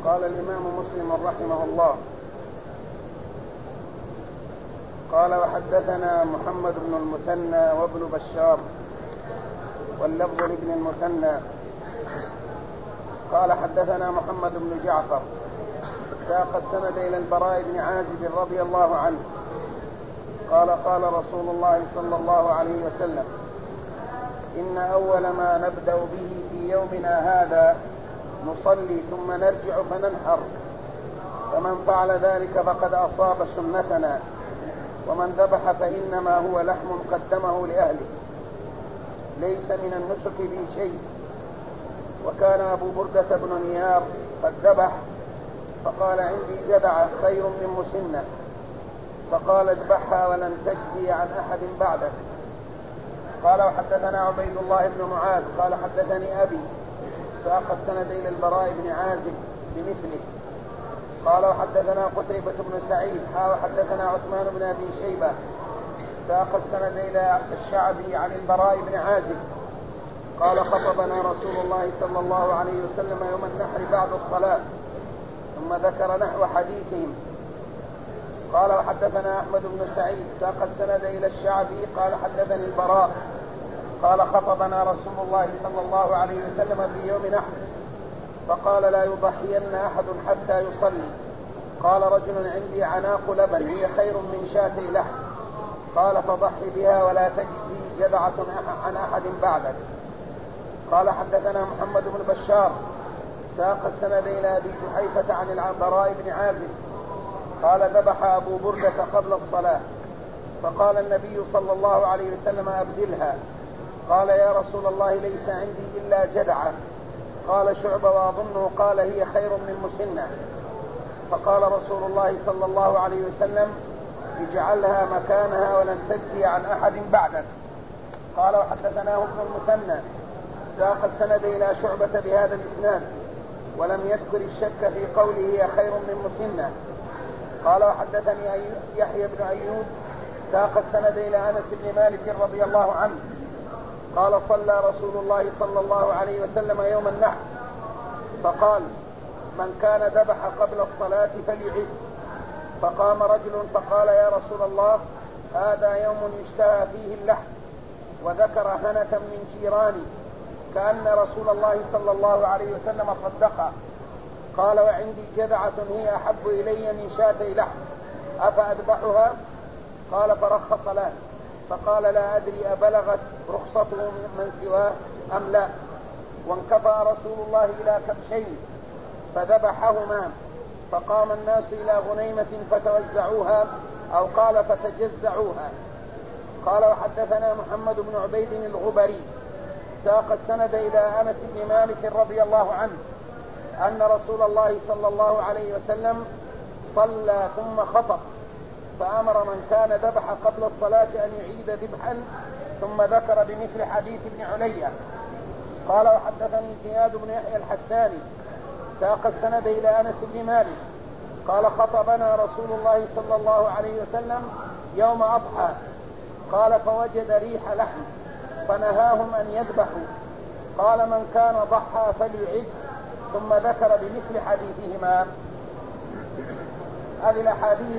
قال الإمام مسلم رحمه الله قال وحدثنا محمد بن المثنى وابن بشار واللفظ لابن المثنى قال حدثنا محمد بن جعفر ساق السند إلى البراء بن عازب رضي الله عنه قال قال رسول الله صلى الله عليه وسلم إن أول ما نبدأ به في يومنا هذا نصلي ثم نرجع فننحر، فمن فعل ذلك فقد أصاب سنتنا، ومن ذبح فإنما هو لحم قدمه لأهله، ليس من النسك في شيء. وكان أبو بردة بن نيار قد ذبح فقال عندي جذع خير من مسنة، فقال اذبحها ولن تجزي عن أحد بعدك. قال وحدثنا عبيد الله بن معاذ قال حدثني أبي ساق السند إلى البراء بن عازب بمثله. قال وحدثنا قتيبة بن سعيد وحدثنا عثمان بن أبي شيبة ساق السند إلى الشعبي عن البراء بن عازب قال خطبنا رسول الله صلى الله عليه وسلم يوم النحر بعد الصلاة، ثم ذكر نحو حديثهم. قال وحدثنا أحمد بن سعيد ساق السند إلى الشعبي قال حدثني البراء قال خطبنا رسول الله صلى الله عليه وسلم في يوم نحر فقال لا يضحين أحد حتى يصلي. قال رجل عندي عناق لبن هي خير من شاة لحم، قال فضحي بها ولا تجزي جذعة عن أحد بعدك. قال حدثنا محمد بن بشار ساق السند إلى أبي جحيفة عن البراء بن عازب قال ذبح أبو بردة قبل الصلاة، فقال النبي صلى الله عليه وسلم أبدلها. قال يا رسول الله ليس عندي إلا جذعة. قال شعبة وأظنه قال هي خير من مسنة. فقال رسول الله صلى الله عليه وسلم اجعلها مكانها ولن تجزي عن أحد بعدك. قال وحدثناه ابن المثنى ساق السند إلى شعبة بهذا الإسناد ولم يذكر الشك في قوله هي خير من مسنة. قال وحدثني يحيى بن أيوب ساق السند إلى أنس بن مالك رضي الله عنه قال صلى رسول الله صلى الله عليه وسلم يوم النحر فقال من كان ذبح قبل الصلاة فليعد. فقام رجل فقال يا رسول الله هذا يوم يشتهى فيه اللحم، وذكر هنة من جيراني كأن رسول الله صلى الله عليه وسلم صدقه. قال وعندي جذعة هي أحب إلي من شاتي لحم أفأذبحها؟ قال فرخص له، فقال لا أدري أبلغت رخصته من سواه أم لا. وانكفى رسول الله إلى كبشين فذبحهما، فقام الناس إلى غنيمة فتوزعوها أو قال فتجزعوها. قال وحدثنا محمد بن عبيد الغبري ساق السند إلى أنس بن مالك رضي الله عنه أن رسول الله صلى الله عليه وسلم صلى ثم خطب، فأمر من كان ذبح قبل الصلاة أن يعيد ذبحا، ثم ذكر بمثل حديث ابن علية. قال وحدثني زياد بن يحيى الحساني ساق السند إلى أنس بن مالك قال خطبنا رسول الله صلى الله عليه وسلم يوم أضحى قال فوجد ريح لحم فنهاهم أن يذبحوا. قال من كان ضحى فليعد، ثم ذكر بمثل حديثهما. هذه الأحاديث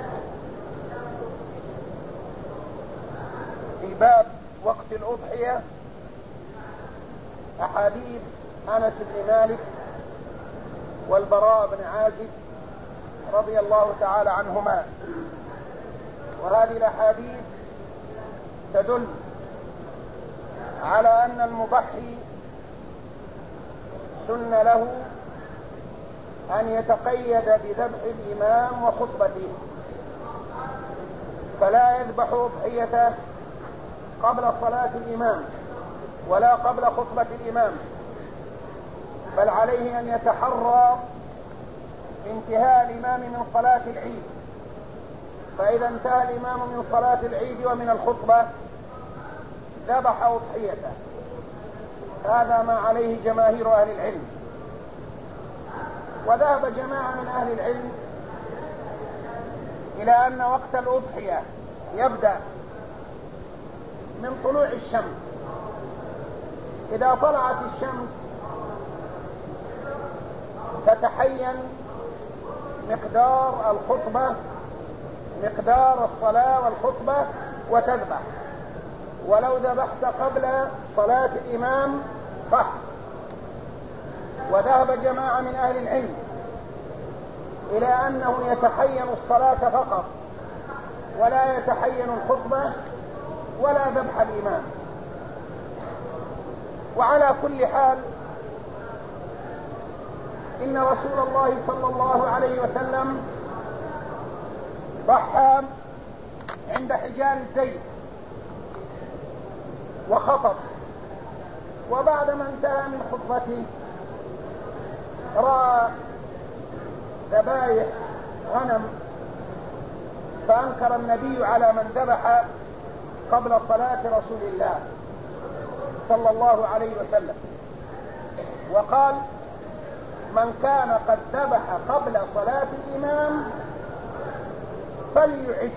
في باب وقت الأضحية أحاديث أنس بن مالك والبراء بن عازب رضي الله تعالى عنهما، وهذه الأحاديث تدل على أن المضحي سن له أن يتقيد بذبح الإمام وخطبته، فلا يذبح أضحيته قبل صلاة الإمام ولا قبل خطبة الإمام، بل عليه أن يتحرى انتهاء الإمام من صلاة العيد، فإذا انتهى الإمام من صلاة العيد ومن الخطبة ذبح أضحيته. هذا ما عليه جماهير أهل العلم. وذهب جماعة من أهل العلم إلى أن وقت الأضحية يبدأ من طلوع الشمس. إذا طلعت الشمس تتحين مقدار الخطبة، مقدار الصلاة والخطبة وتذبح. ولو ذبحت قبل صلاة الإمام صح. وذهب جماعة من أهل العلم إلى أنه يتحين الصلاة فقط ولا يتحين الخطبة ولا ذبح الإمام. وعلى كل حال إن رسول الله صلى الله عليه وسلم ضحى عند حجال الزيت وخطب، وبعدما انتهى من خطبته رأى ذبائح غنم، فأنكر النبي على من ذبح قبل صلاة رسول الله صلى الله عليه وسلم، وقال: من كان قد ذبح قبل صلاة الإمام فليعد،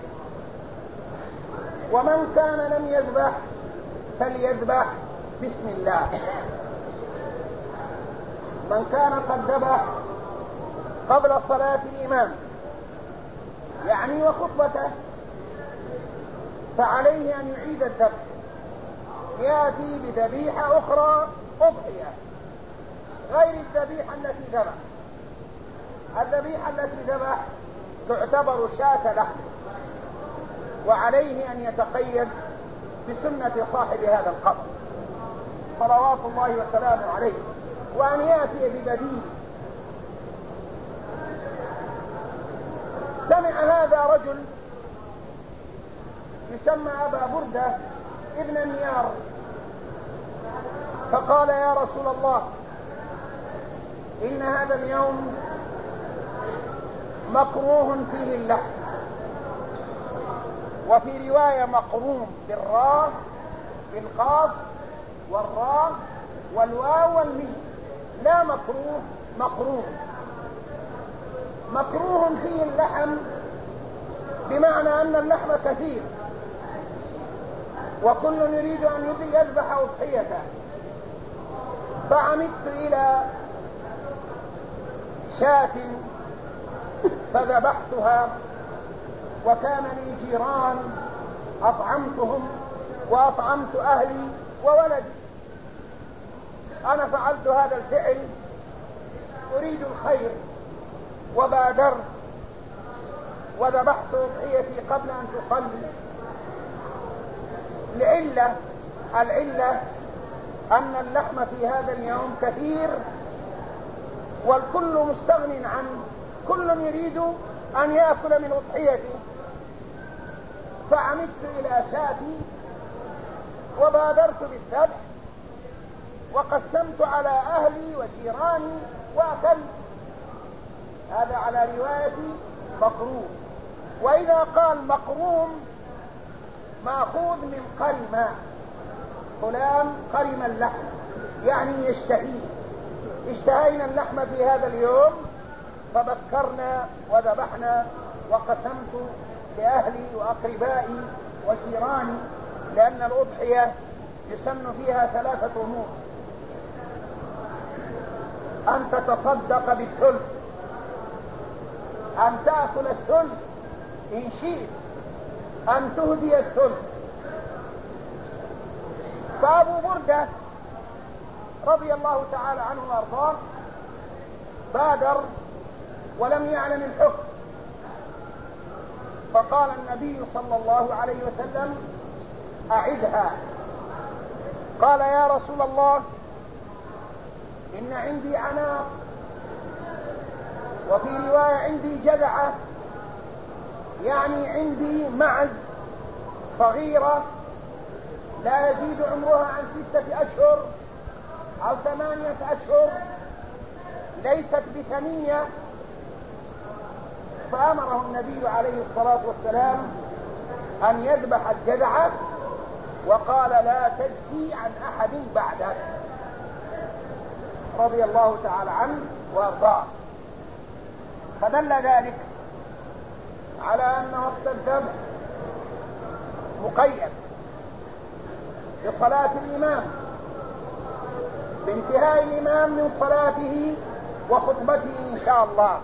ومن كان لم يذبح فليذبح بسم الله. من كان قد ذبح قبل صلاة الإمام يعني وخطبته فعليه أن يعيد الذبح، يأتي بذبيحة أخرى أضحية غير الذبيحة التي ذبح. الذبيحة التي ذبح تعتبر شاة لحم، وعليه أن يتقيد بسنة صاحب هذا القبر صلوات الله وسلامه عليه، وأن يأتي ببديل. سمع هذا رجل يسمى أبا بردة ابن النيار، فقال: يا رسول الله، إن هذا اليوم مكروه فيه اللحم، وفي رواية مقروم بالراء بالقاف والراء والواو والميم، لا مكروه، مقروم. مكروه فيه اللحم بمعنى أن اللحم كثير وكل يريد أن يذبح أضحيته، فعمدت إلى شاة فذبحتها، وكان لي جيران أطعمتهم وأطعمت أهلي وولدي. أنا فعلت هذا الفعل أريد الخير وبادرت وذبحت أضحيتي قبل أن تصلي، العلة أن اللحم في هذا اليوم كثير والكل مستغن عنه، كل يريد أن يأكل من أضحيته، فعمدت إلى شاتي وبادرت بالذبح وقسمت على أهلي وجيراني وأكلت. هذا على رواية مقروم. وإذا قال مقروم مأخوذ من قرم، فلان قرم اللحم يعني يشتهيه، اشتهينا اللحم في هذا اليوم فبكرنا وذبحنا وقسمت لأهلي وأقربائي وجيراني، لأن الأضحية يسن فيها 3 أمور: أن تتصدق بالثلث، أن تأكل الثلث إن شئت، أن تهدي الثلث. فأبو بردة رضي الله تعالى عنه وأرضاه بادر ولم يعلم الحكم، فقال النبي صلى الله عليه وسلم: أعدها. قال: يا رسول الله، إن عندي عناق، وفي رواية عندي جذعة، يعني عندي معز صغيرة لا يزيد عمرها عن 6 أشهر أو 8 أشهر، ليست بثنية. فأمره النبي عليه الصلاة والسلام أن يذبح الجذعة، وقال: لا تجزي عن أحد بعدك، رضي الله تعالى عنه وارضاه. فدل ذلك على أن وقت الذبح مقيد بصلاة الإمام، بانتهاء الإمام من صلاته وخطبته إن شاء الله.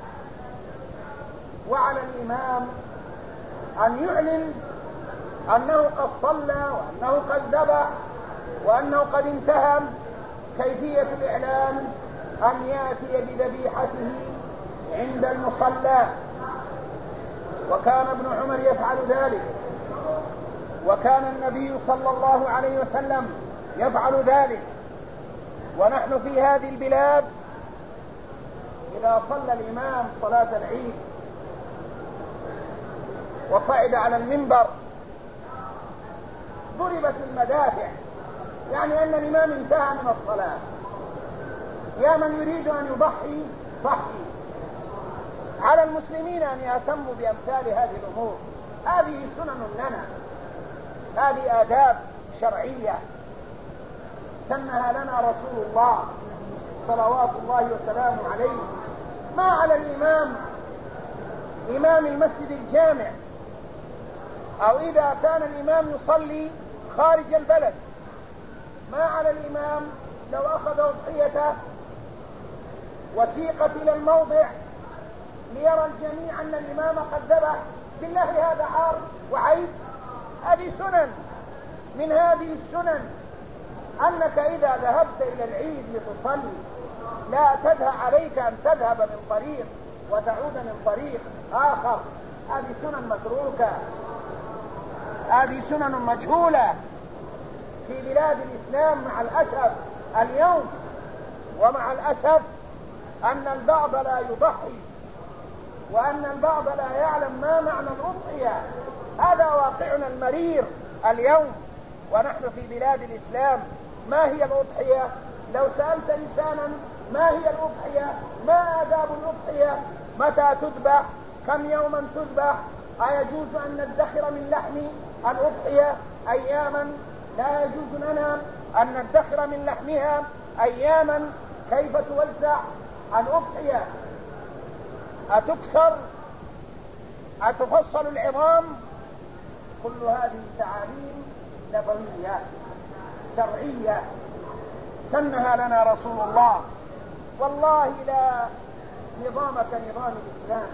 وعلى الإمام أن يعلن أنه قد صلى وأنه قد ذبح وأنه قد انتهى. كيفية الإعلان أن يأتي بذبيحته عند المصلى، وكان ابن عمر يفعل ذلك، وكان النبي صلى الله عليه وسلم يفعل ذلك. ونحن في هذه البلاد إذا صلى الإمام صلاة العيد وصعد على المنبر ضربت المدافع، يعني أن الإمام انتهى من الصلاة. يا من يريد أن يضحي ضحي. على المسلمين أن يهتموا بأمثال هذه الأمور. هذه سنن لنا، هذه آداب شرعية سنها لنا رسول الله صلوات الله وسلامه عليه. ما على الإمام إمام المسجد الجامع، أو إذا كان الإمام يصلي خارج البلد، ما على الإمام لو أخذ أضحيته وسيقت إلى الموضع ليرى الجميع أن الإمام قد ذبح، بالله هذا عار وعيب؟ هذه سنن من هذه السنن، أنك إذا ذهبت إلى العيد لتصلي لا تذهب عليك أن تذهب من طريق وتعود من طريق آخر. هذه سنن متروكة، هذه سنن مجهولة في بلاد الإسلام مع الأسف اليوم. ومع الأسف أن البعض لا يضحي، وأن البعض لا يعلم ما معنى الأضحية. هذا واقعنا المرير اليوم ونحن في بلاد الإسلام. ما هي الأضحية؟ لو سألت إنسانا ما هي الأضحية، ما آداب الأضحية، متى تذبح، كم يوما تذبح، أيجوز أن ندخر من لحم الأضحية أياما، لا يجوز لنا أن ندخر من لحمها أياما، كيف توزع الأضحية، أتكسر، أتفصل العظام، كل هذه تعاليم نبوية شرعية سنها لنا رسول الله. والله لا نظام كنظام الإسلام،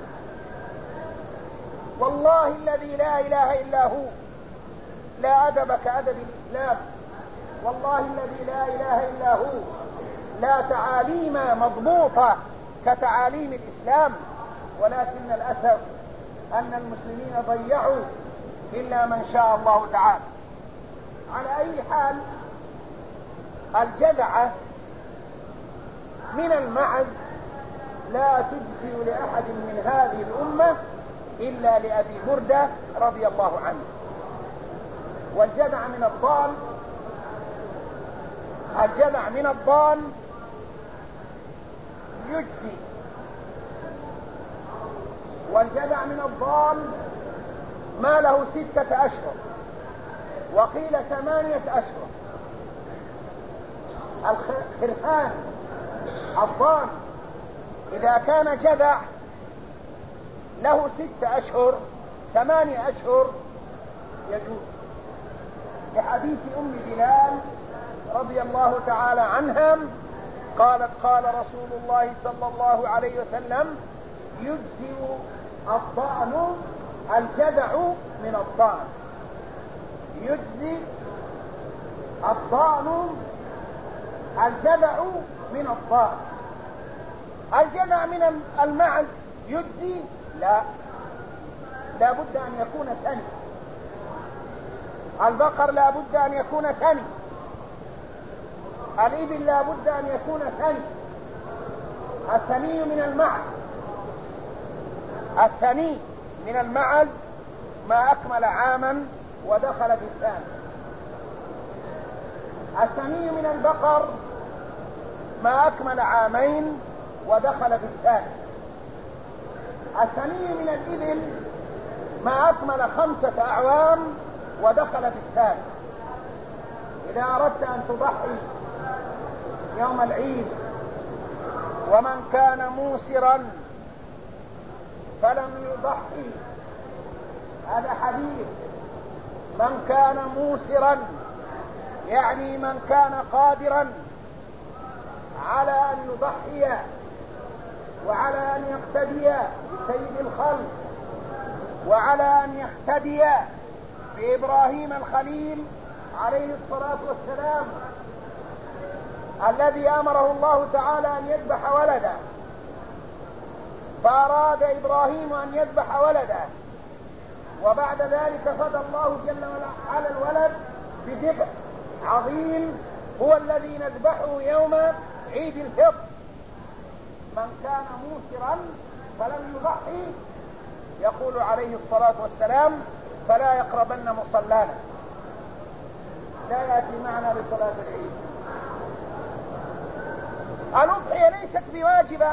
والله الذي لا إله إلا هو لا أدب كأدب الإسلام، والله الذي لا إله إلا هو لا تعاليم مضبوطة كتعاليم الإسلام. ولكن الأسف أن المسلمين ضيعوا إلا من شاء الله تعالى. على أي حال، الجذعة من المعز لا تجزي لأحد من هذه الأمة إلا لأبي بردة رضي الله عنه. والجذع من الضان، الجذع من الضان يجزي، والجذع من الضان ما له 6 أشهر، وقيل 8 أشهر. الخرفان الضان إذا كان جذع له 6 أشهر 8 أشهر يجوز، لحديث أم بلال رضي الله تعالى عنها قالت قال رسول الله صلى الله عليه وسلم يجزئ الضأن الجذع من الضأن، يجزي الضأن الجذع من الضأن. الجذع من المعز يجزي؟ لا، لا بد أن يكون ثني. البقر لا بد أن يكون ثني، الإبل لا بد أن يكون ثني. الثني من المعز، الثني من المعز ما أكمل عاما ودخل في الثاني. الثني من البقر ما أكمل عامين ودخل في الثاني. الثني من الإبل ما أكمل 5 أعوام ودخل في الثاني. إذا أردت أن تضحي يوم العيد ومن كان موسرا فلم يضحي، هذا حديث، من كان موسرا يعني من كان قادرا على أن يضحي وعلى أن يقتدي بسيد الخلق، وعلى أن يقتدي بإبراهيم الخليل عليه الصلاة والسلام الذي أمره الله تعالى أن يذبح ولده، فأراد إبراهيم أن يذبح ولده، وبعد ذلك فدى الله جل وعلا على الولد بذبح عظيم هو الذي نذبحه يوم عيد الفطر. من كان موسرا فلم يضحي يقول عليه الصلاة والسلام فلا يقربن مصلانا، لا يأتي معنا لصلاة العيد. الأضحية ليست بواجبة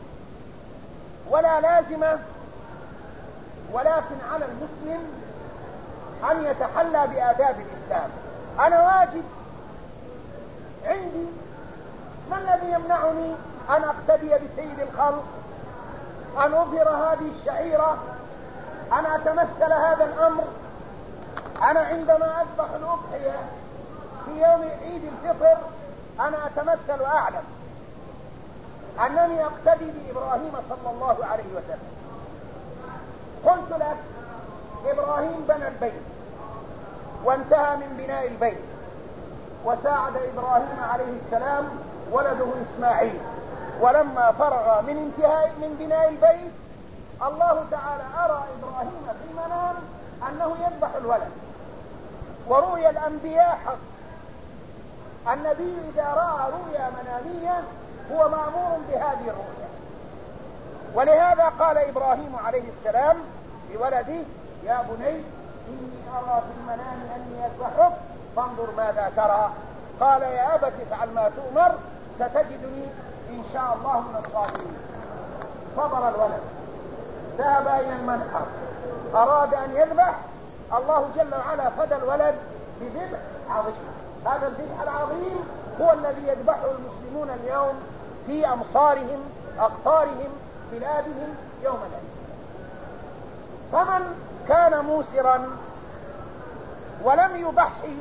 ولا لازمة، ولكن على المسلم أن يتحلى بآداب الإسلام. أنا واجب عندي، ما الذي يمنعني أن أقتدي بسيد الخلق، أن أظهر هذه الشعيرة، أن أتمثل هذا الأمر؟ أنا عندما أذبح الأضحية في يوم عيد الفطر أنا أتمثل وأعلم أنني أقتدي بإبراهيم صلى الله عليه وسلم. قلت لك إبراهيم بنى البيت وانتهى من بناء البيت، وساعد إبراهيم عليه السلام ولده إسماعيل، ولما فرغ من بناء البيت الله تعالى أرى إبراهيم في المنام أنه يذبح الولد، ورؤيا الأنبياء حق. النبي إذا رأى رؤيا منامية هو مأمور بهذه الرؤيا، ولهذا قال إبراهيم عليه السلام لولده يا بني إني أرى في المنام أني أذبحك فانظر ماذا ترى. قال يا أبت افعل ما تؤمر ستجدني إن شاء الله من الصابرين. صبر الولد، ذهب إلى المنحر، أراد أن يذبح، الله جل وعلا فدى الولد بذبح عظيم. هذا الذبح العظيم هو الذي يذبحه المسلمون اليوم في أمصارهم، أقطارهم، بلادهم يوم العيد. فمن كان موسرا ولم يضحي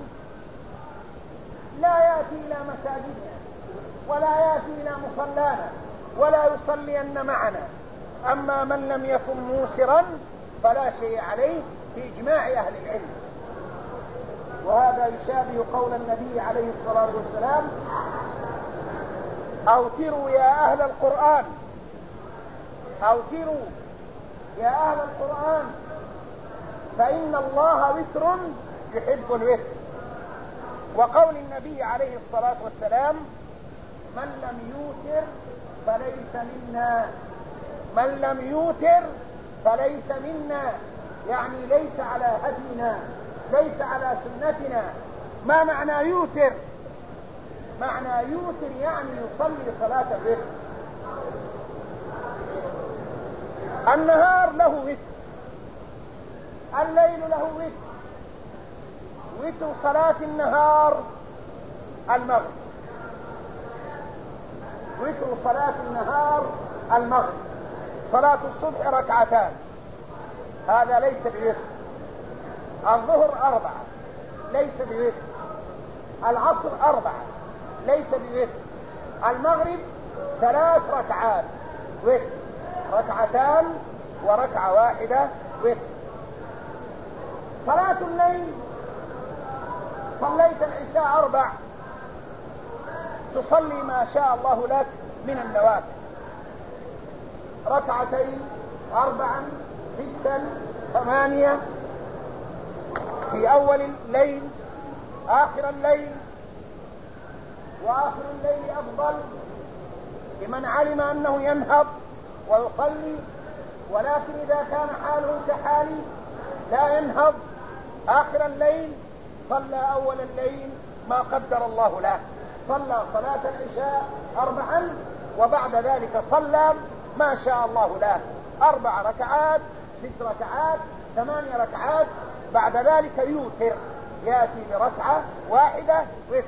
لا يأتي إلى مساجدنا ولا يأتي إلى مصلانا ولا يصلين معنا. أما من لم يكن موسرا فلا شيء عليه في إجماع أهل العلم. وهذا يشابه قول النبي عليه الصلاة والسلام أوتروا يا أهل القرآن، أوتروا يا أهل القرآن فإن الله وتر يحب الوتر. وقول النبي عليه الصلاة والسلام من لم يوتر فليس منا، من لم يوتر فليس منا، يعني ليس على هدينا، ليس على سنتنا. ما معنى يوتر؟ معنى يوتر يعني يصلي صلاة الوتر. النهار له وتر، الليل له وتر. وتر صلاة النهار المغرب، وتر صلاة النهار المغرب. صلاة الصبح ركعتان، هذا ليس بوتر. الظهر 4 ليس بوتر. العصر 4 ليس بوتر. المغرب 3 ركعات وتر، ركعتان وركعة واحدة وتر. صلاة الليل صليت العشاء 4 تصلي ما شاء الله لك من النوافل، 2 4 6 8 في أول الليل آخر الليل. وآخر الليل أفضل لمن علم أنه ينهض ويصلي، ولكن إذا كان حاله كحالي لا ينهض آخر الليل صلى أول الليل ما قدر الله له، صلى صلاة العشاء 4 وبعد ذلك صلى ما شاء الله له 4 ركعات 6 ركعات 8 ركعات. بعد ذلك يوتر، يأتي بركعة واحدة وتر،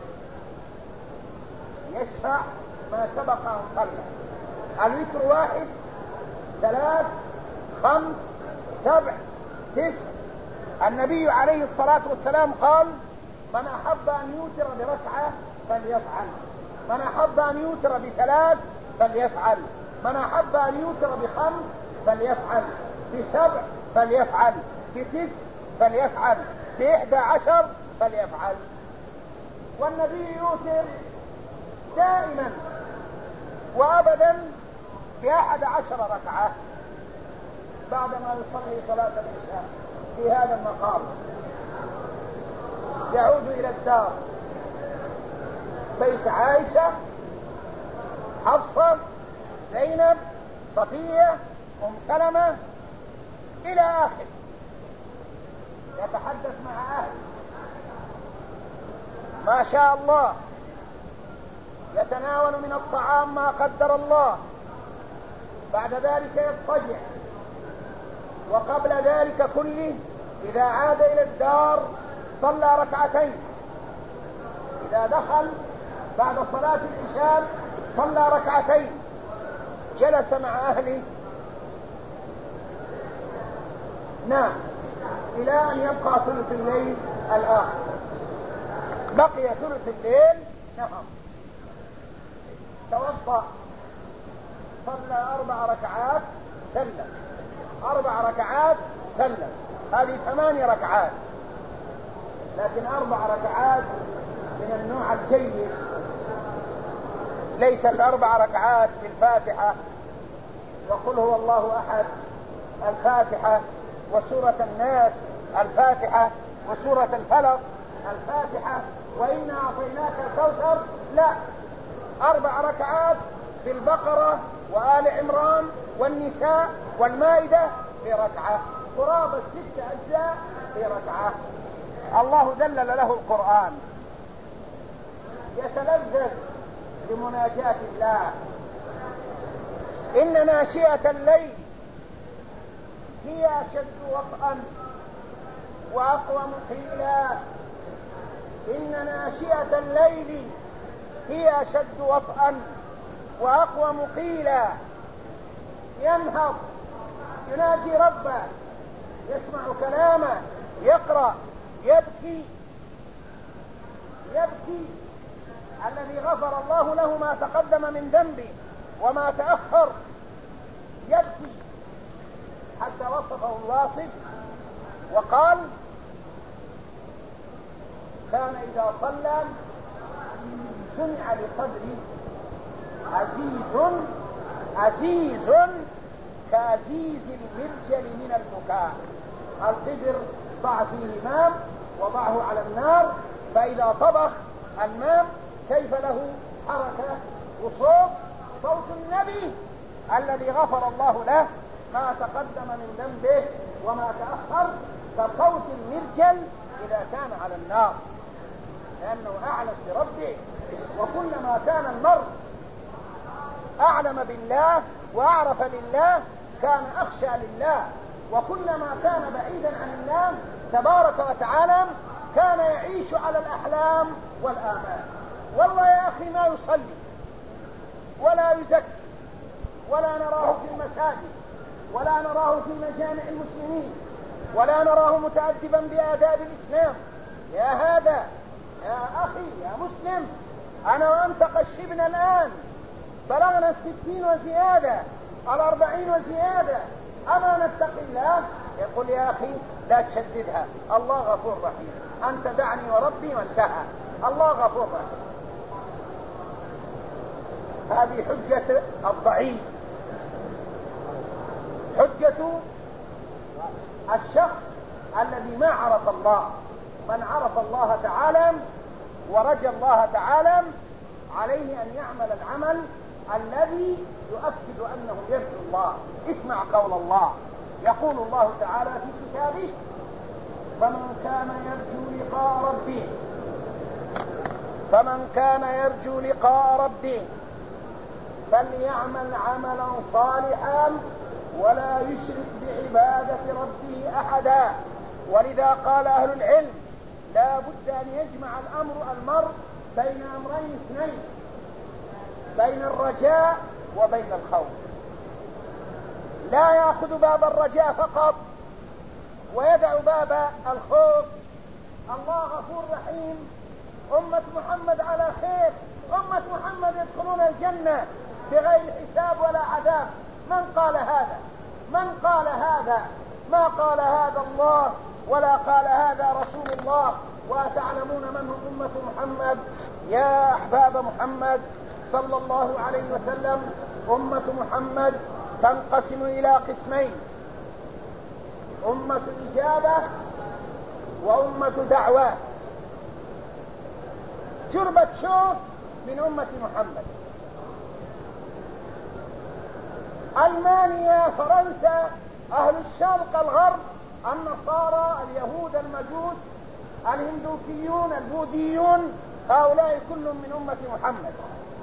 يشفع ما سبق أن صلى. الوتر 1 3 5 7 9. النبي عليه الصلاة والسلام قال من أحب أن يوتر بركعة فليفعل، من أحب أن يوتر ب3 فليفعل. من أحب أن يوتر ب5 فليفعل، ب7 فليفعل، ب9 فليفعل، ب11 فليفعل. والنبي يوتر دائما وأبدا ب11 ركعة بعدما يصلي صلاة العشاء. في هذا المقام يعود إلى الدار، بيت عائشة، حفصة، زينب، صفية، سلمة، إلى آخر، يتحدث مع أهله ما شاء الله، يتناول من الطعام ما قدر الله، بعد ذلك يضطجع، وقبل ذلك كله إذا عاد إلى الدار صلى ركعتين، إذا دخل بعد صلاة العشاء صلى ركعتين، جلس مع أهله، نام إلى أن يبقى ثلث الليل الآخر. بقي ثلث الليل نام، توضأ، صلى 4 ركعات، سلم، 4 ركعات، سلم، هذه 8 ركعات، لكن 4 ركعات من النوع الجيد، ليست 4 ركعات بالفاتحة وقل هو الله أحد الفاتحة، وسورة الناس الفاتحة، وسورة الفلق الفاتحة، وإنا أعطيناك الكوثر، لا، 4 ركعات في البقرة وآل عمران والنساء والمائدة بركعة، قرابة 6 أجزاء بركعة. الله ذلل له القرآن، يتلذذ بمناجاة الله. إن ناشئة الليل هي أشد وطئا وأقوم قيلا، إن ناشئة الليل هي أشد وطئا وأقوم قيلا. ينهض، يناجي ربه، يسمع كلامه، يقرأ، يبكي، يبكي الذي غفر الله له ما تقدم من ذنبه وما تأخر، يبكي حتى وصفه الواصف وقال: كان إذا صلى سمع لصدري عزيز كعزيز المرجل من البكاء. القدر ضع فيه ماء وضعه على النار، فإذا طبخ الماء كيف له حركة وصوت، صوت النبي الذي غفر الله له ما تقدم من ذنبه وما تأخر، كصوت المرجل إذا كان على النار، لأنه أعلم بربه. وكلما كان المرء أعلم بالله وأعرف لله كان أخشى لله، وكلما كان بعيدا عن الله تبارك وتعالى كان يعيش على الأحلام والآمال. والله يا أخي ما يصلي ولا يزكي ولا نراه في المساجد ولا نراه في مجامع المسلمين ولا نراه متأدبا بآداب الإسلام. يا هذا يا أخي يا مسلم، أنا وأنت قشبنا الآن، بلغنا 60 وزيادة، 40 وزيادة، أما نتقي الله؟ يقول يا أخي لا تشددها، الله غفور رحيم، أنت دعني وربي وانتهى، الله غفور رحيم. هذه حجة الضعيف، حجة الشخص الذي ما عرف الله. من عرف الله تعالى ورجى الله تعالى عليه أن يعمل العمل الذي يؤكد أنه يرجو الله. اسمع قول الله، يقول الله تعالى في كتابه: فمن كان يرجو لقاء ربه فليعمل عملا صالحا ولا يشرك بعبادة ربه أحدا. ولذا قال أهل العلم: لا بد أن يجمع المرء بين أمرين اثنين، بين الرجاء وبين الخوف. لا يأخذ باب الرجاء فقط ويدع باب الخوف. الله غفور رحيم، أمة محمد على خير، أمة محمد يدخلون الجنة، بغير حساب ولا عذاب. من قال هذا؟ من قال هذا؟ ما قال هذا الله ولا قال هذا رسول الله. وتعلمون من هم أمة محمد يا أحباب محمد صلى الله عليه وسلم. أمة محمد تنقسم إلى قسمين: أمة إجابة وأمة دعوة. جربة شوف من أمة محمد. ألمانيا، فرنسا، أهل الشرق، الغرب، النصارى، اليهود، المجوس، الهندوكيون، البوذيون، هؤلاء كلهم من أمة محمد،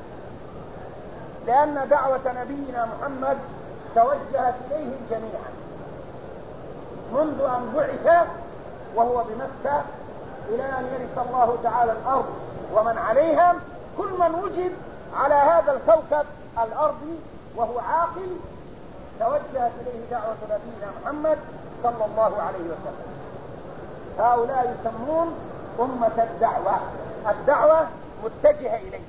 لأن دعوة نبينا محمد توجهت إليهم جميعا منذ أن بعث وهو بمكة إلى أن يرث الله تعالى الأرض ومن عليها. كل من وجد على هذا الكوكب الأرضي وهو عاقل توجهت إليه دعوة نبينا محمد صلى الله عليه وسلم. هؤلاء يسمون أمة الدعوة. الدعوة متجهة إليه.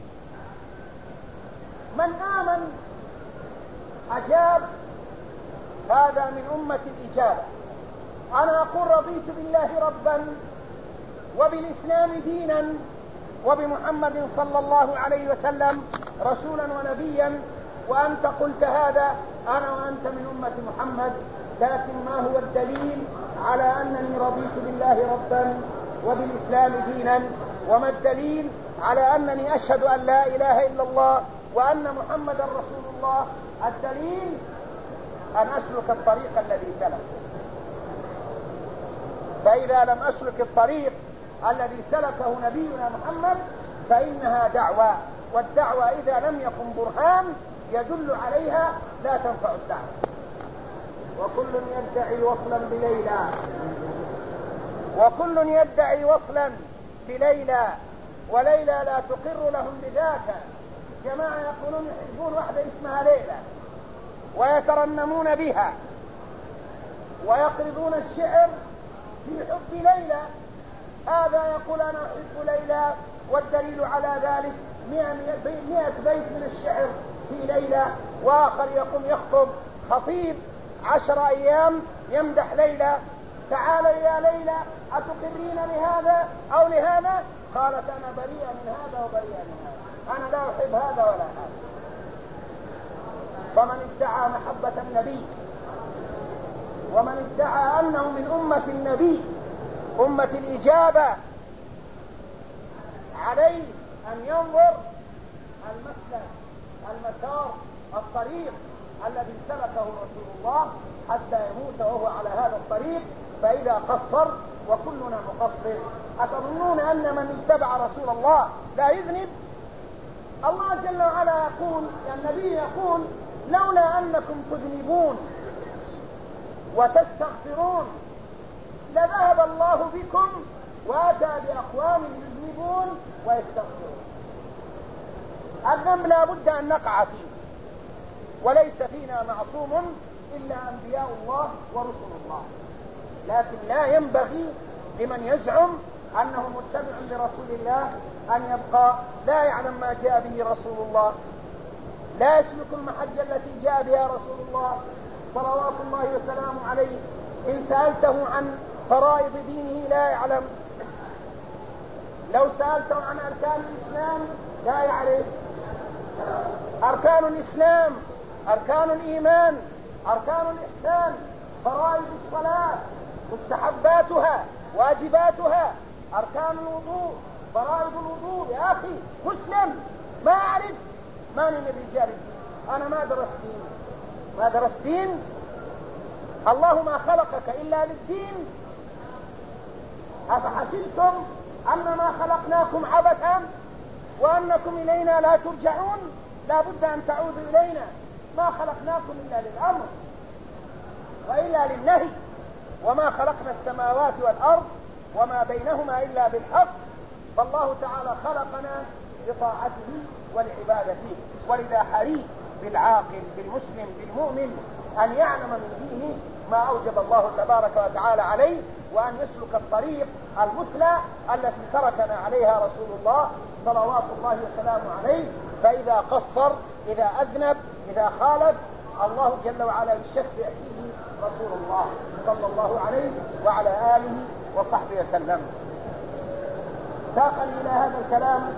من آمن أجاب، هذا من أمة الإجابة. أنا أقول رضيت بالله ربا وبالإسلام دينا وبمحمد صلى الله عليه وسلم رسولا ونبيا، وأنت قلت هذا، أنا وأنت من أمة محمد. لكن ما هو الدليل على أنني رضيت بالله ربا وبالإسلام دينا؟ وما الدليل على أنني أشهد أن لا إله إلا الله وأن محمدا رسول الله؟ الدليل أن أسلك الطريق الذي سلك. فإذا لم أسلك الطريق الذي سلكه نبينا محمد فإنها دعوة، والدعوة إذا لم يكن برهان يدل عليها لا تنفع الدعوة. وكل يدعي وصلا بليلى، وكل يدعي وصلا بليلى، وليلى لا تقر لهم بذاك. جماعة يقولون يحبون واحدة اسمها ليلى ويترنمون بها ويقرضون الشعر في حب ليلى. هذا يقول أنا أحب ليلى، والدليل على ذلك 100 بيت من الشعر في ليلى. وآخر يقوم يخطب خطيب 10 أيام يمدح ليلى: تعالى يا ليلى أتقرين لهذا أو لهذا؟ قالت أنا بريئة من هذا وبريئة من هذا، أنا لا أحب هذا ولا هذا. فمن ادعى محبة النبي ومن ادعى أنه من أمة النبي أمة الإجابة عليه أن ينظر المسلك، المسار، الطريق الذي سلكه رسول الله حتى يموت وهو على هذا الطريق. فإذا قصر وكلنا مقصر. أتظنون أن من اتبع رسول الله لا يذنب؟ الله جل وعلا يقول، النبي يقول: لولا أنكم تذنبون وتستغفرون لذهب الله بكم وأتى بأقوام يذنبون ويستغفرون. الذنب لا بد أن نقع فيه، وليس فينا معصوم إلا أنبياء الله ورسل الله. لكن لا ينبغي لمن يزعم أنه متبع لرسول الله أن يبقى لا يعلم ما جاء به رسول الله، لا يسلك المحجة التي جاء بها رسول الله صلوات الله وسلامه عليه. إن سألته عن فرائض دينه لا يعلم، لو سألته عن أركان الإسلام لا يعرف. أركان الإسلام، أركان الإيمان، أركان الإحسان، فرائض الصلاة، مستحباتها، واجباتها، أركان الوضوء، فرائض الوضوء. يا أخي مسلم ما أعرف، ما من الرجال الدين. أنا ما درست دين، ما درست دين. الله ما خلقك إلا للدين. أفحسبتم أنما خلقناكم عبثا وأنكم إلينا لا ترجعون؟ لا بد أن تعودوا إلينا. ما خلقناكم إلا للأمر وإلا للنهي، وما خلقنا السماوات والأرض وما بينهما إلا بالحق. فالله تعالى خلقنا لطاعته ولعبادته. ولذا حري بالعاقل بالمسلم بالمؤمن أن يعلم من دينه ما أوجب الله تبارك وتعالى عليه، وأن يسلك الطريق المثلى التي تركنا عليها رسول الله صلوات الله وسلامه عليه. فإذا قصر إذا أذنب إذا خالف الله جل وعلا يشفع فيه رسول الله صلى الله عليه وعلى آله وصحبه وسلم. ساقا إلى هذا الكلام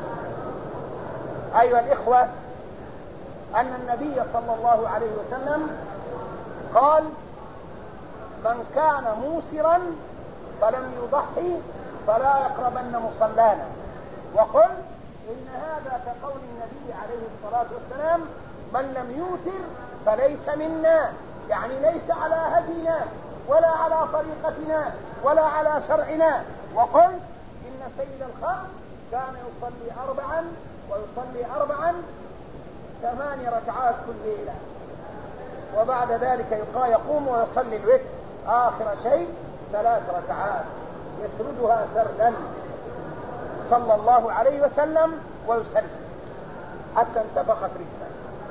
أيها الإخوة أن النبي صلى الله عليه وسلم قال: من كان موسرا فلم يضحي فلا يقربن مصلانا. وقل إن هذا كقول النبي عليه الصلاة والسلام: من لم يوتر فليس منا، يعني ليس على هدينا ولا على طريقتنا ولا على شرعنا. وقل إن سيد الخلق كان يصلي 4 ويصلي 4 8 ركعات كل ليلة، وبعد ذلك يقوم ويصلي الوتر آخر شيء 3 ركعات يسردها سردا صلى الله عليه وسلم ويسلم حتى انتفخت رجله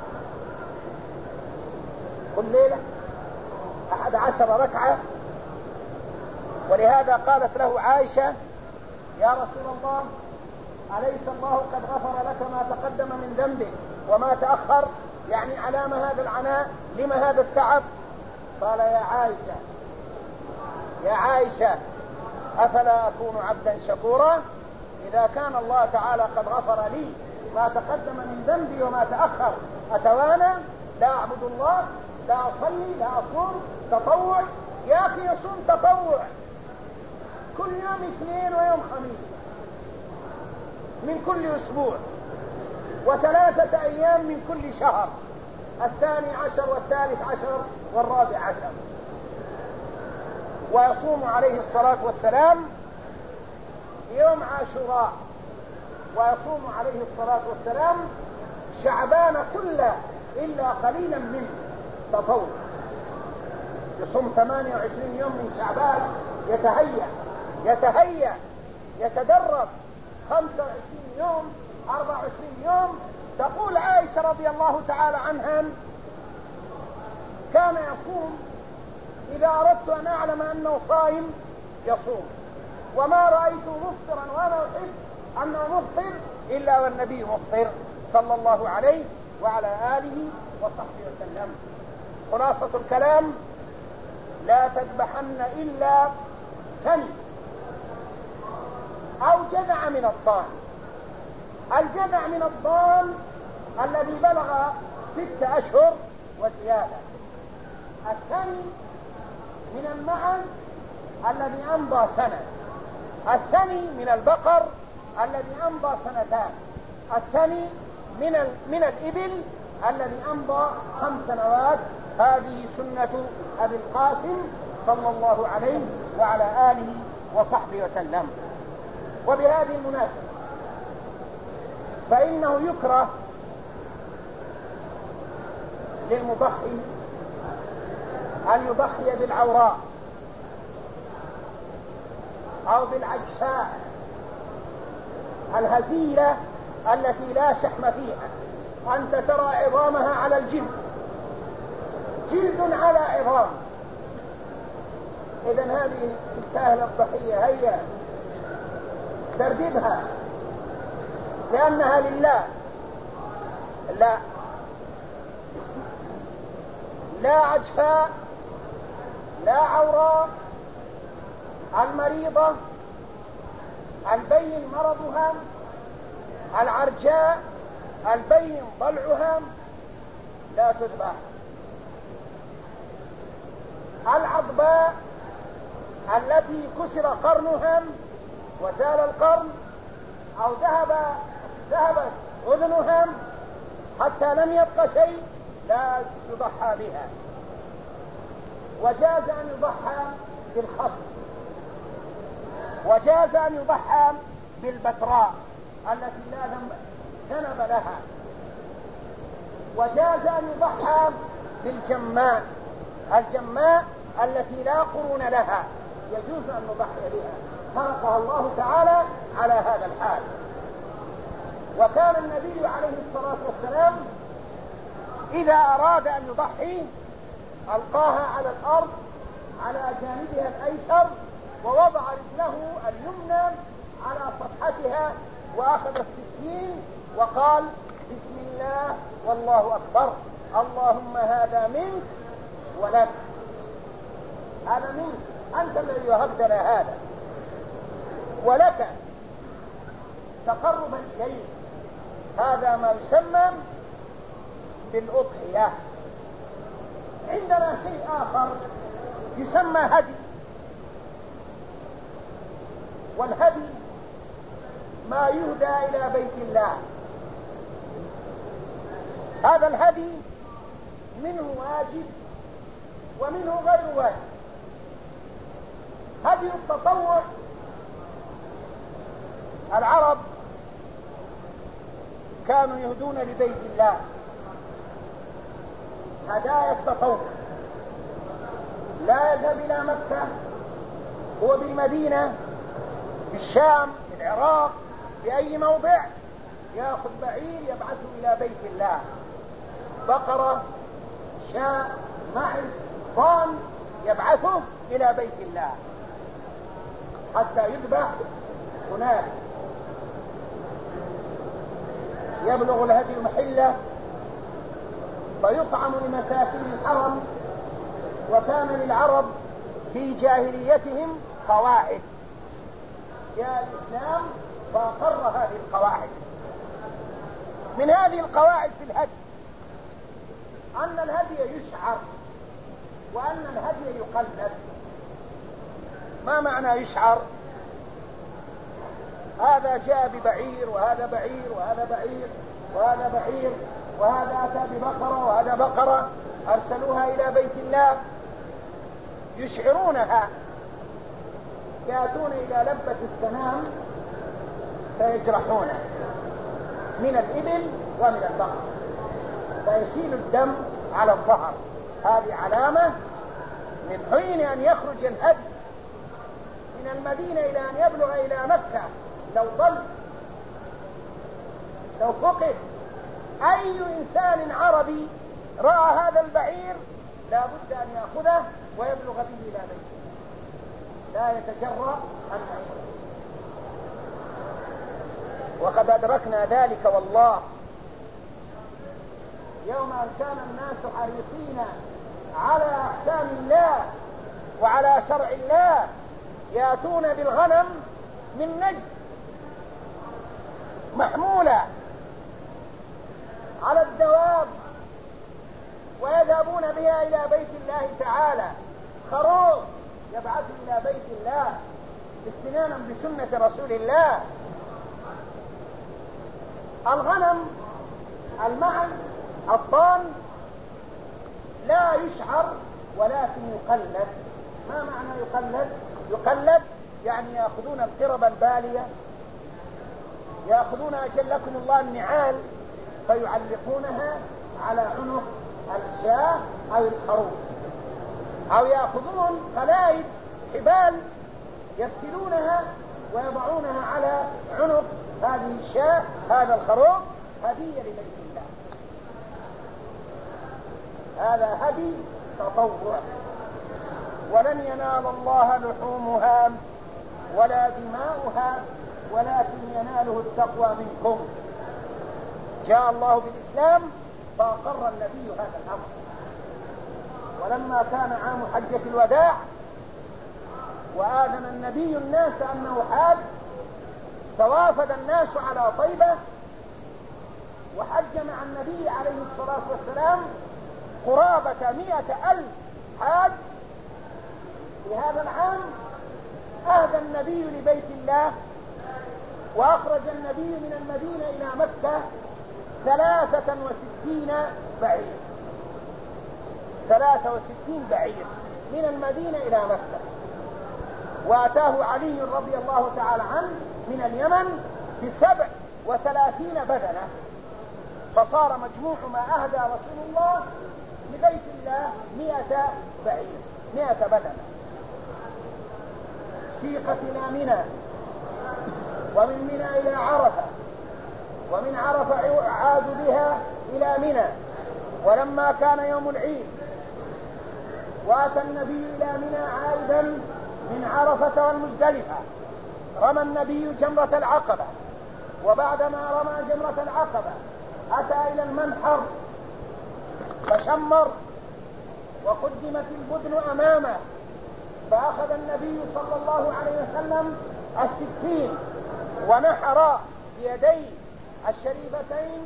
كل ليلة 11 ركعة. ولهذا قالت له عائشة: يا رسول الله، أليس الله قد غفر لك ما تقدم من ذنبك وما تأخر؟ يعني علام هذا العناء؟ لما هذا التعب؟ قال: يا عائشة أفلا أكون عبدا شكورا؟ إذا كان الله تعالى قد غفر لي ما تقدم من ذنبي وما تأخر، أتوانى لا أعبد الله، لا أصلي، لا أصوم تطوع؟ يا أخي يصوم تطوع كل يوم 2 ويوم خميس من كل أسبوع، و3 أيام من كل شهر، 12 و13 و14، ويصوم عليه الصلاة والسلام يوم عاشوراء، ويصوم عليه الصلاة والسلام شعبان كله إلا قليلا منه تطوع. يصوم 28 يوم من شعبان، يتهيأ يتدرب 25 يوم 24 يوم. تقول عائشة رضي الله تعالى عنها: كان يصوم إذا أردت أن أعلم أنه صائم يصوم، وما رأيته مفطرا وأنا أحب أنه مفطر إلا والنبي مفطر صلى الله عليه وعلى آله وصحبه وسلم. خلاصة الكلام: لا تذبحن إلا ثني أو جذع من الضان. الجذع من الضان الذي بلغ 6 أشهر وزيادة. الثني من المعز الذي أمضى سنة. الثني من البقر الذي أمضى 2 سنين. الثني من الإبل الذي أمضى 5 سنوات. هذه سنة أبي القاسم صلى الله عليه وعلى آله وصحبه وسلم. وبهذه المناسبة فإنه يكره للمضحي أن يضحي بالعوراء أو بالعجفاء الهزيلة التي لا شحم فيها. أنت ترى عظامها على الجلد، جلد على عظام. إذن هذه تستاهل الضحية، هيا ترتيبها لأنها لله. لا عجفاء، لا عوراء، المريضة البين مرضها، العرجاء البين ضلعها لا تذبح. العضباء التي كسر قرنها وزال القرن أو ذهبت أذنها حتى لم يبق شيء لا يضحى بها. وجاز أن يضحى بالخص، وجاز أن يضحى بالبتراء التي لا ذنب لها، وجاز أن يضحى بالجماء، الجماء التي لا قرون لها يجوز أن نضحي بها، خلقها الله تعالى على هذا الحال. وكان النبي عليه الصلاة والسلام إذا أراد أن يضحي ألقاها على الأرض على جانبها الأيسر، ووضع رجله اليمنى على صفحتها، وأخذ السكين وقال: بسم الله والله أكبر، اللهم هذا منك ولك، هذا منك أنت الذي وهبت لنا هذا، ولك تقربا إليه. هذا ما يسمى بالأضحية. عندنا شيء آخر يسمى هدي، والهدي ما يهدى إلى بيت الله. هذا الهدي منه واجب ومنه غير واجب. هدي التطوع، العرب كانوا يهدون لبيت الله هدايا التطوع، لا يذهب إلى مكة، هو بالمدينة، بالشام، بالعراق، بأي موضع يأخذ بعير يبعثه إلى بيت الله، بقرة، شاة، معز، ضان، يبعثه إلى بيت الله حتى يذبح هناك، يبلغ الهدي محله فيطعم لمساكين الحرم. وكان للعرب في جاهليتهم قواعد، جاء الإسلام فأقر هذه القواعد. من هذه القواعد في الهدي أن الهدي يشعر وأن الهدي يقلد. ما معنى يشعر؟ هذا جاء ببعير وهذا بعير وهذا بعير وهذا بعير، وهذا أتى ببقرة وهذا بقرة، أرسلوها إلى بيت الله يشعرونها، يأتون إلى لبة السنام فيجرحونها من الإبل ومن البقر فيسيل الدم على الظهر. هذه علامة من حين أن يخرج الهدي من المدينة إلى أن يبلغ إلى مكة. لو ضل، لو فقد، أي إنسان عربي رأى هذا البعير لا بد أن يأخذه ويبلغ به إلى بيته، لا يتجرأ أن يأخذه. وقد أدركنا ذلك والله يوم أن كان الناس حريصين على أحكام الله وعلى شرع الله، يأتون بالغنم من نجد محمولة على الدواب ويذهبون بها إلى بيت الله تعالى، خروف يبعث إلى بيت الله استنانا بسنة رسول الله. الغنم، المعز، الضان لا يشعر ولكن يقلد. ما معنى يقلد؟ يقلد يعني يأخذون القرب البالية، يأخذون أجلكم الله النعال فيعلقونها على عنق الشاة أو الخروف، أو يأخذون قلائد حبال يفتلونها ويضعونها على عنق هذه الشاة، هذا الخروف، هدية لبيت الله. هذا هدي تطوع. ولن ينال الله لحومها ولا دماؤها ولكن يناله التقوى منكم. جاء الله بالإسلام فأقر النبي هذا الأمر. ولما كان عام حجة الوداع وآذن النبي الناس أنه حاج، توافد الناس على طيبة وحج مع النبي عليه الصلاة والسلام قرابة 100,000 حاج. في هذا العام أهدى النبي لبيت الله وأخرج النبي من المدينة إلى مكة 63 بعير، 63 بعير من المدينة إلى مكة. وأتاه علي رضي الله تعالى عنه من اليمن ب37 بدنة، فصار مجموع ما أهدى رسول الله لبيت الله 100 بعير، 100 بدنة. سيقت إلى منى، ومن منى إلى عرفة، ومن عرفة عادوا بها إلى منى. ولما كان يوم العيد وأتى النبي إلى منى عائدا من عرفة والمزدلفة، رمى النبي جمرة العقبة، وبعدما رمى جمرة العقبة أتى إلى المنحر فشمر وقدمت البدن أمامه، فأخذ النبي صلى الله عليه وسلم السكين ونحر بيديه الشريفتين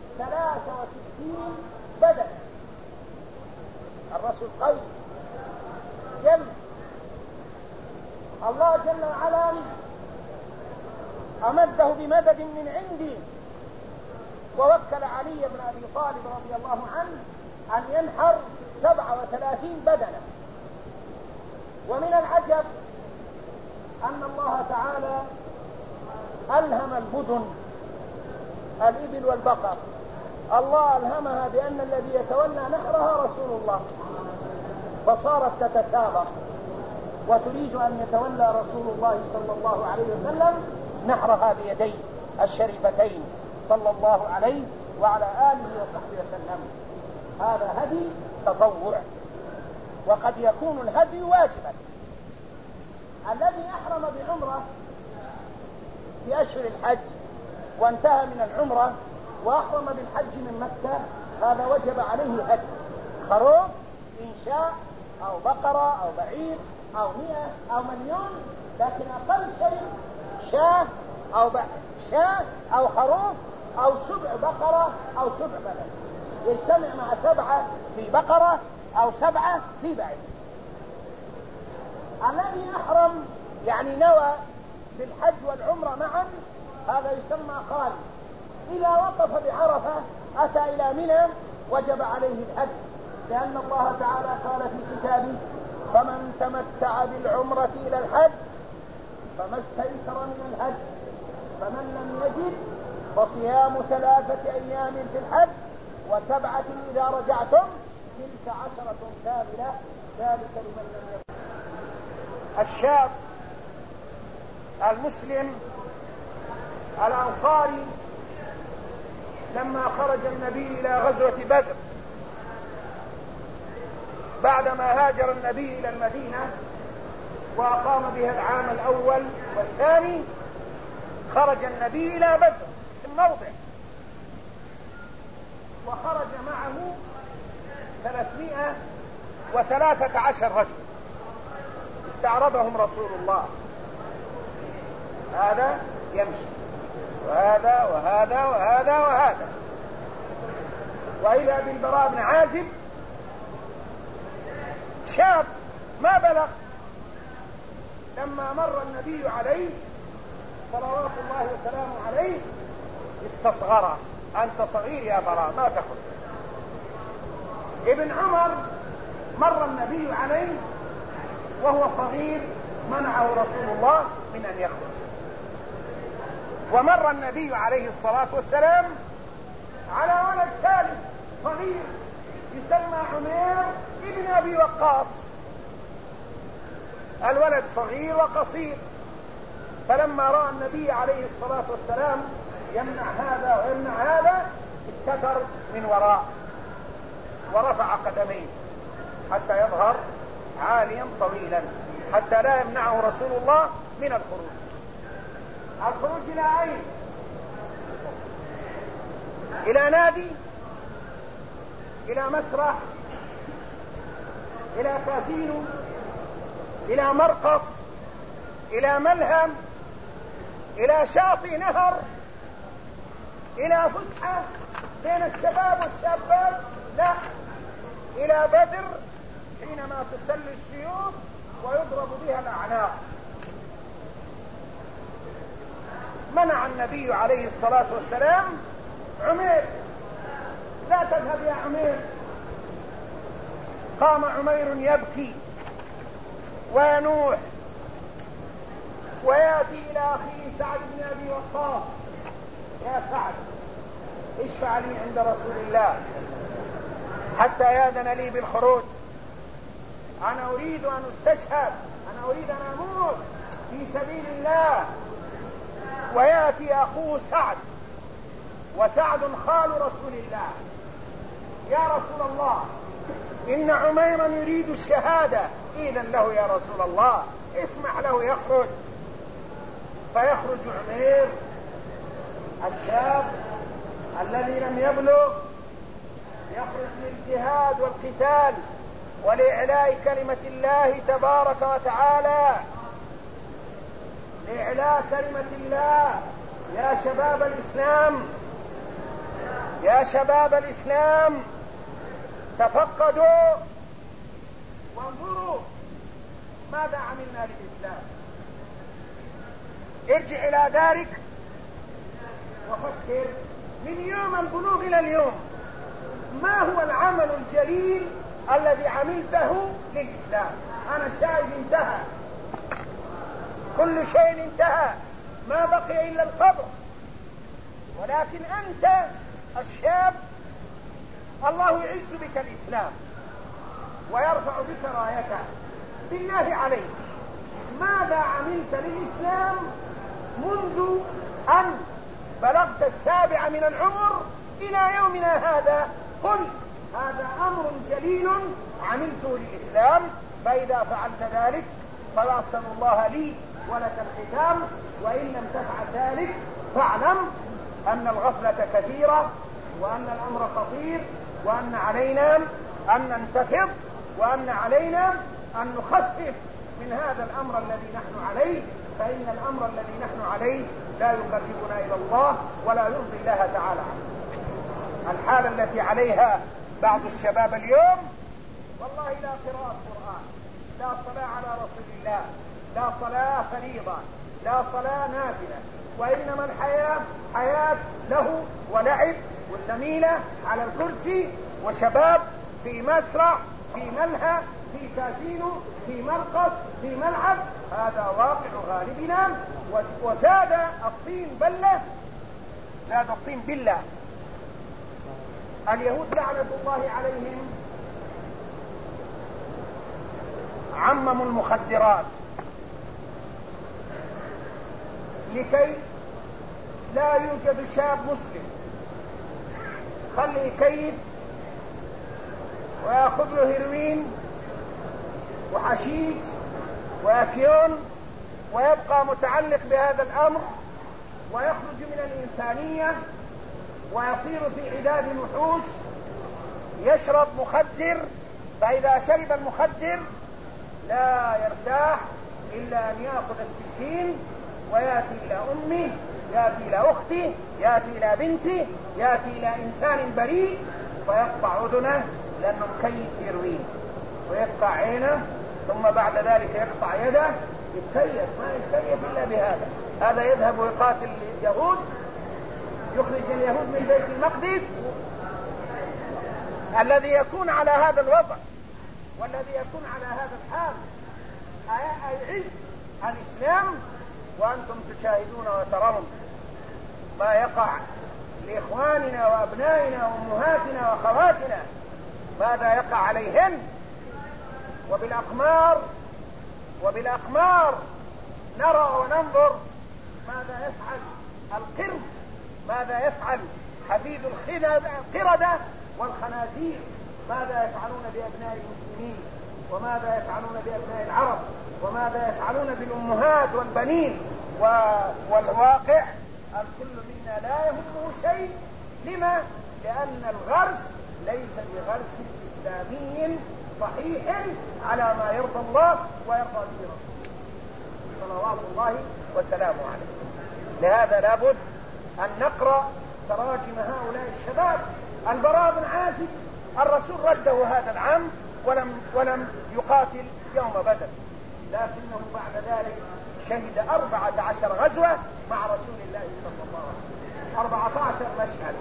63 بدنة. الرسول قوي جل، الله جل وعلا أمده بمدد من عندي، ووكل علي بن أبي طالب رضي الله عنه أن ينحر 37 بدنة. ومن العجب أن الله تعالى ألهم البدن الإبل والبقر، الله ألهمها بأن الذي يتولى نحرها رسول الله، فصارت تتسابق وتريد أن يتولى رسول الله صلى الله عليه وسلم نحرها بيديه الشريفتين صلى الله عليه وعلى آله وصحبه وسلم. هذا هدي تطوع، وقد يكون الهدي واجبا. الذي أحرم بعمرة في أشهر الحج وانتهى من العمرة وأحرم بالحج من مكة، هذا وجب عليه هدي، خروف إن شاء أو بقرة أو بعير أو 100 أو مليون، لكن أقل شيء شاة أو خروف أو 7 بقرة أو 7 بلد، يجتمع مع 7 في بقرة أو 7 في بعير. الذي أحرم يعني نوى بالحج والعمرة معا، هذا يسمى قارن. إذا وقف بعرفة أتى إلى منى وجب عليه الحج، لأن الله تعالى قال في كتابه: فمن تمتع بالعمرة إلى الحج فما استيسر من الحج، فمن لم يجد فصيام 3 أيام في الحج و7 إذا رجعتم، تلك 10 كاملة، ذلك لمن لم يكن. الشاب المسلم الأنصاري لما خرج النبي إلى غزوة بدر بعدما هاجر النبي إلى المدينة وأقام بها العام الأول والثاني، خرج النبي إلى بدر اسم موضع، وخرج معه 313 رجل استعرضهم رسول الله، هذا يمشي وهذا وهذا وهذا وهذا. وإذا بالبراء بن عازب شاب ما بلغ، لما مر النبي عليه صلوات الله وسلامه عليه استصغر: أنت صغير يا براء ما تخرج. ابن عمر مر النبي عليه وهو صغير، منعه رسول الله من أن يخرج. ومر النبي عليه الصلاة والسلام على ولد ثالث صغير يسمى عمير ابن أبي وقاص، الولد صغير وقصير، فلما رأى النبي عليه الصلاة والسلام يمنع هذا ويمنع هذا استتر من وراء ورفع قدميه حتى يظهر عاليا طويلا، حتى لا يمنعه رسول الله من الخروج. الخروج إلى أين؟ إلى نادي، إلى مسرح، إلى كازينو، إلى مرقص، إلى ملهم، إلى شاطئ نهر، إلى فسحة بين الشباب والشابات، لا، إلى بدر حينما تسل السيوف ويضرب بها الأعناق. منع النبي عليه الصلاة والسلام عمير: لا تذهب يا عمير. قام عمير يبكي وينوح ويأتي إلى أخيه سعد بن أبي وقاص: يا سعد، اشفع لي عند رسول الله حتى يأذن لي بالخروج، أنا أريد أن أستشهد، أنا أريد أن أموت في سبيل الله. ويأتي أخوه سعد، وسعد خال رسول الله: يا رسول الله، إن عميرا يريد الشهادة، إذن له يا رسول الله، اسمح له يخرج. فيخرج عمير الشاب الذي لم يبلغ يخرج للجهاد والقتال ولإعلاء كلمة الله تبارك وتعالى، لإعلاء كلمة الله. يا شباب الإسلام، يا شباب الإسلام، تفقدوا وانظروا ماذا عملنا للإسلام. ارجع إلى دارك وفكر من يوم البلوغ إلى اليوم، ما هو العمل الجليل الذي عملته للإسلام؟ أنا الشاهد انتهى، كل شيء انتهى، ما بقي إلا القبر. ولكن أنت الشاب الله يعز بك الإسلام ويرفع بك رايته. بالله عليك ماذا عملت للإسلام منذ أن بلغت 7 من العمر إلى يومنا هذا؟ قل هذا أمر جليل عملته للإسلام. فإذا فعلت ذلك فأسأل الله لي ولك الختام، وإن لم تفعل ذلك فاعلم أن الغفلة كثيرة، وأن الأمر خطير، وأن علينا أن ننتفض، وأن علينا أن نخفف من هذا الأمر الذي نحن عليه، فإن الأمر الذي نحن عليه لا يقربنا إلى الله ولا يرضي الله تعالى عنه. الحالة التي عليها بعض الشباب اليوم والله لا قراءة قرآن، لا صلاة على رسول الله، لا صلاة فريضة، لا صلاة نافلة، وإنما الحياة حياة له ولعب وسمينة على الكرسي، وشباب في مسرح، في ملهى، في كازينو، في مرقص، في ملعب. هذا واقع غالبنا، وزاد الطين بلة، زاد الطين بلة. اليهود لعنة الله عليهم عمموا المخدرات لكي لا يوجد شاب مسلم خلي يكيف ويأخذ له هيروين وحشيش وأفيون ويبقى متعلق بهذا الأمر، ويخرج من الإنسانية ويصير في عداد الوحوش، يشرب مخدر. فإذا شرب المخدر لا يرتاح إلا أن يأخذ السكين ويأتي إلى أمه، يأتي إلى أختي، يأتي إلى بنتي، يأتي إلى إنسان بريء ويقطع أذنه لأنه مكيف هيروين، ويقطع عينه، ثم بعد ذلك يقطع يده. يتكيف، ما يتكيف إلا بهذا. هذا يذهب ويقاتل اليهود، يخرج اليهود من بيت المقدس. الذي يكون على هذا الوضع والذي يكون على هذا الحال أيعز الإسلام، وأنتم تشاهدون وترون ما يقع لإخواننا وأبنائنا وأمهاتنا وأخواتنا، ماذا يقع عليهن. وبالأقمار نرى وننظر ماذا يفعل القرد، ماذا يفعل حفيد القردة والخنازير، ماذا يفعلون بأبناء المسلمين، وماذا يفعلون بأبناء العرب، وماذا يفعلون بالأمهات والبنين. والواقع الكل منا لا يهمه شيء. لما؟ لأن الغرس ليس بغرس إسلامي صحيح على ما يرضى الله ويرضى به رسوله صلوات الله وسلامه عليه. لهذا لابد أن نقرأ تراجم هؤلاء الشباب. البراء بن عازب الرسول رده هذا العام ولم يقاتل يوم بدر، لكنه بعد ذلك شهد 14 غزوة مع رسول الله صلى الله عليه وسلم، 14 مشهد،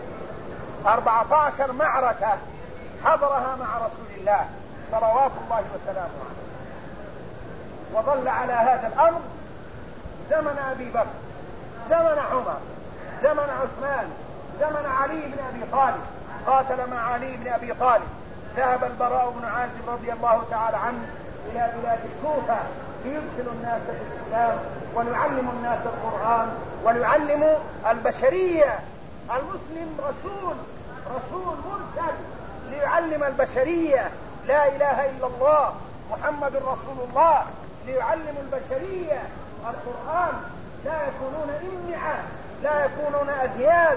14 معركة حضرها مع رسول الله صلوات الله وسلامه عليه. وظل على هذا الأمر زمن أبي بكر، زمن عمر، زمن عثمان، زمن علي بن أبي طالب، قاتل مع علي بن أبي طالب. ذهب البراء بن عازب رضي الله تعالى عنه إلى بلاد الكوفة ليدخل الناس في الإسلام وليعلم الناس القرآن وليعلم البشرية. المسلم رسول مرسل ليعلم البشرية لا إله إلا الله محمد رسول الله، ليعلم البشرية القرآن. لا يكونون إمعة، لا يكونون أذيال،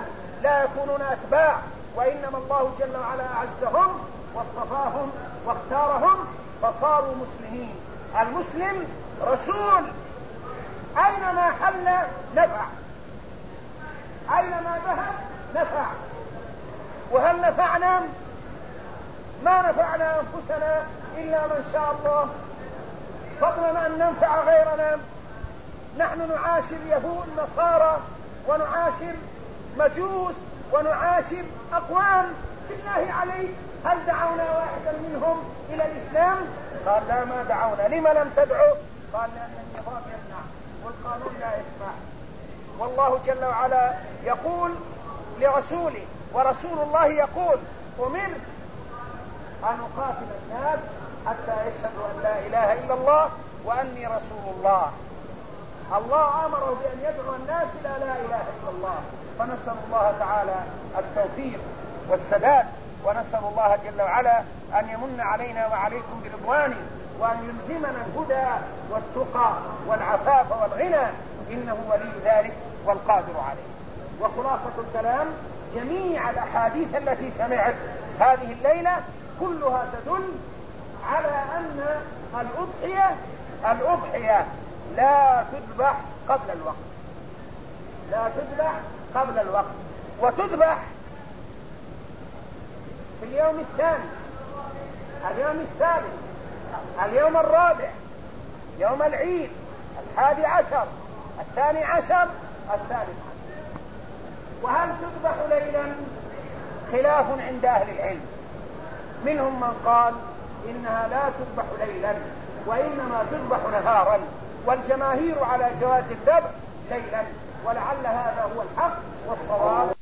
لا يكونون أتباع، وإنما الله جل وعلا أعزهم واصطفاهم واختارهم فصاروا مسلمين. المسلم رسول، أينما حل نفع، أينما ذهب نفع. وهل نفعنا؟ ما نفعنا أنفسنا إلا من شاء الله، فضلا أن ننفع غيرنا. نحن نعاشر يهود نصارى، ونعاشر مجوس، ونعاشر أقوام. بالله عليك، هل دعونا واحدا منهم إلى الإسلام؟ قال لا، ما دعونا. لما لم تدعو؟ قال لأن النظام يمنع والقانون لا يسمح. والله جل وعلا يقول لرسوله، ورسول الله يقول: أمرت أن أقاتل الناس حتى يشهدوا أن لا إله إلا الله وأني رسول الله. الله أمره بأن يدعو الناس إلى لا إله إلا الله. فنسأل الله تعالى التوفيق والسداد، ونسأل الله جل وعلا أن يمن علينا وعليكم برضوانه، وأن يلزمنا الهدى والتقى والعفاف والغنى، إنه ولي ذلك والقادر عليه. وخلاصة الكلام: جميع الأحاديث التي سمعت هذه الليلة كلها تدل على أن الأضحية لا تذبح قبل الوقت، لا تذبح قبل الوقت، وتذبح في اليوم الثاني، اليوم الثالث، اليوم الرابع، يوم العيد، 11، 12، 13. وهل تذبح ليلا؟ خلاف عند أهل العلم. منهم من قال إنها لا تذبح ليلا وإنما تذبح نهارا، والجماهير على جواز الذبح ليلا، ولعل هذا هو الحق والصواب.